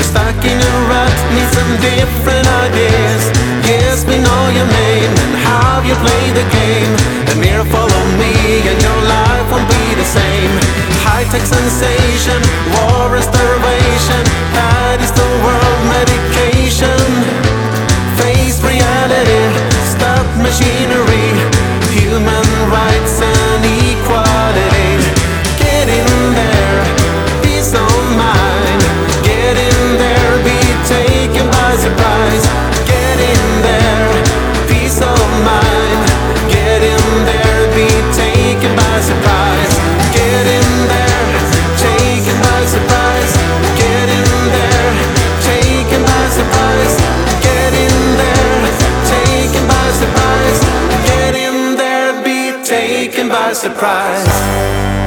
Stuck in a rut, need some different ideas. Yes, we know your name and how you play the game. And here follow me and your life won't be the same. High-tech sensation, war and starvation, that is the world medication. Face reality, stop machinery, human rights and equality. Get in there, peace of mind. Get in there, be taken by surprise. Get in there, peace of mind. Get in there, be taken by surprise. Get in there, taken by surprise. Get in there, taken by surprise. Get in there, taken by surprise. Get in there, be taken by surprise.